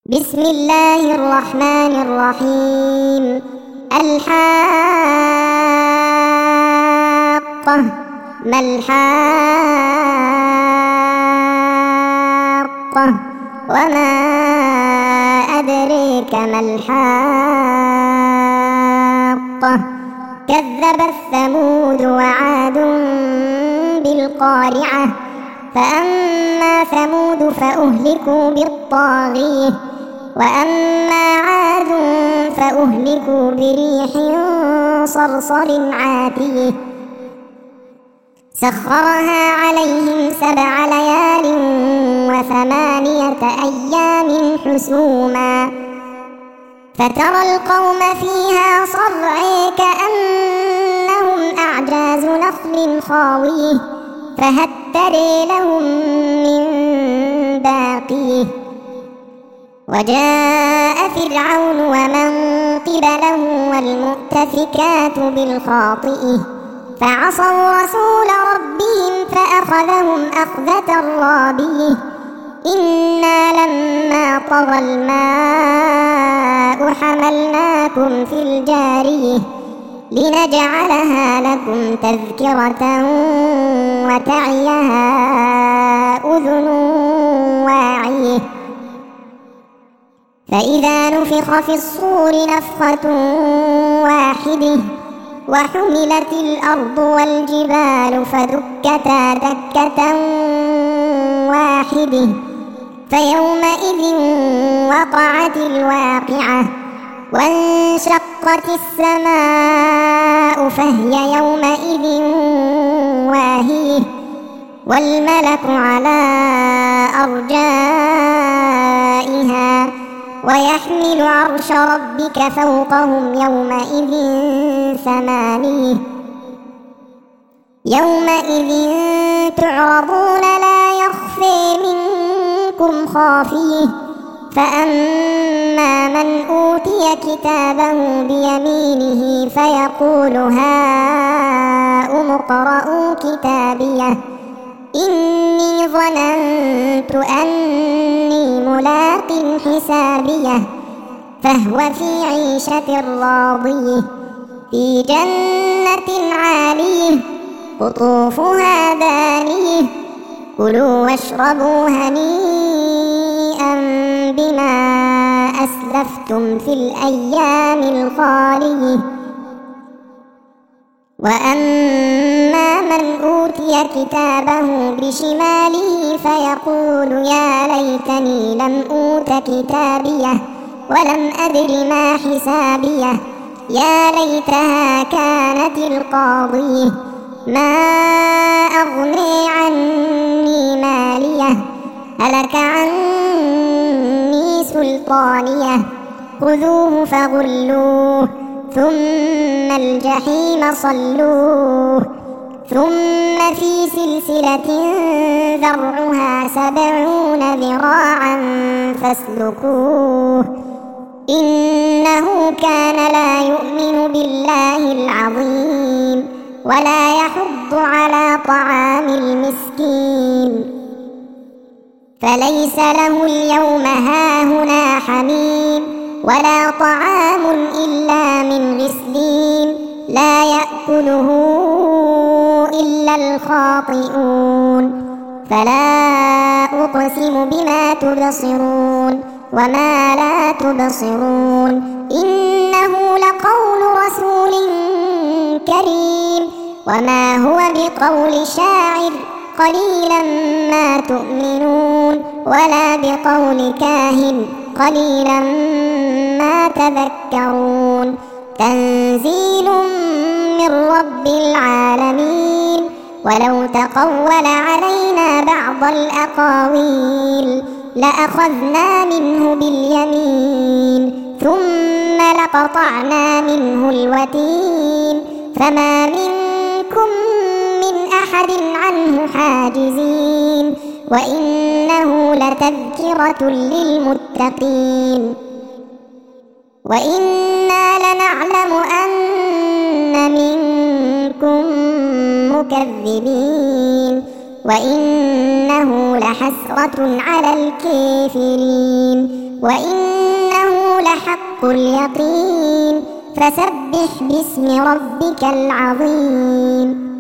بسم الله الرحمن الرحيم. الحاقة. ما الحاقة وما أدريك ما الحاقة. كذبت ثمود وعاد بالقارعة. فأما ثمود فأهلكوا بالطاغية، وأما عاد فأهلكوا بريح صرصر عاتية سخرها عليهم 7 ليال و8 أيام حسوما، فترى القوم فيها صرعى كأنهم أعجاز نخل خاوية، فهل ترى لهم من باقية. وجاء فرعون ومن قبله والمؤتفكات بالخاطئة، فعصوا رسول ربهم فأخذهم أخذة رابية. إنا لما طغى الماء حملناكم في الجارية لنجعلها لكم تذكرة وتعيها أذن واعية. فإذا نفخ في الصور نفخة واحدة وحملت الأرض والجبال فدكتا دكة واحدة، فيومئذ وقعت الواقعة، وانشقت السماء فهي يومئذ واهية، والملك على أرجائها، ويحمل عرش ربك فوقهم يومئذ 8. يومئذ تعرضون لا يخفى منكم خافية. فأما من أوتي كتابه بيمينه فيقول هاؤم اقرءوا كتابيه إني ظننت أني ملاق حسابيه، فهو في عيشة راضية في جنة عالية قطوفها دانية. كلوا واشربوا هنيئا بما أسلفتم في الأيام الخالية. وأما من أوتي كتابه بشماله فيقول يا ليتني لم أوت كتابيه ولم أدر ما حسابيه، يا ليتها كانت القاضية، ما أغني عني ماليه، هلك عني سلطانيه. خذوه فغلوه ثم الجحيم صلوه، ثم في سلسلة ذرعها 70 ذراعا فاسلكوه، إنه كان لا يؤمن بالله العظيم ولا يحض على طعام المسكين، فليس له اليوم هاهنا حميم ولا طعام إلا من غسلين لا يأكله إلا الخاطئون. فلا أقسم بما تبصرون وما لا تبصرون، إنه لقول رسول كريم وما هو بقول شاعر قليلا ما تؤمنون، ولا بقول كاهن قليلا ما تذكرون. تنزيل من رب العالمين. ولو تقول علينا بعض الأقاويل لأخذنا منه باليمين ثم لقطعنا منه الوتين، فما منكم من أحد عنه حاجزين، وإنه لتذكرة للمتقين. وإنا لنعلم أن منكم مكذبين، وإنه لحسرة على الكافرين، وإن حق اليقين فسبح باسم ربك العظيم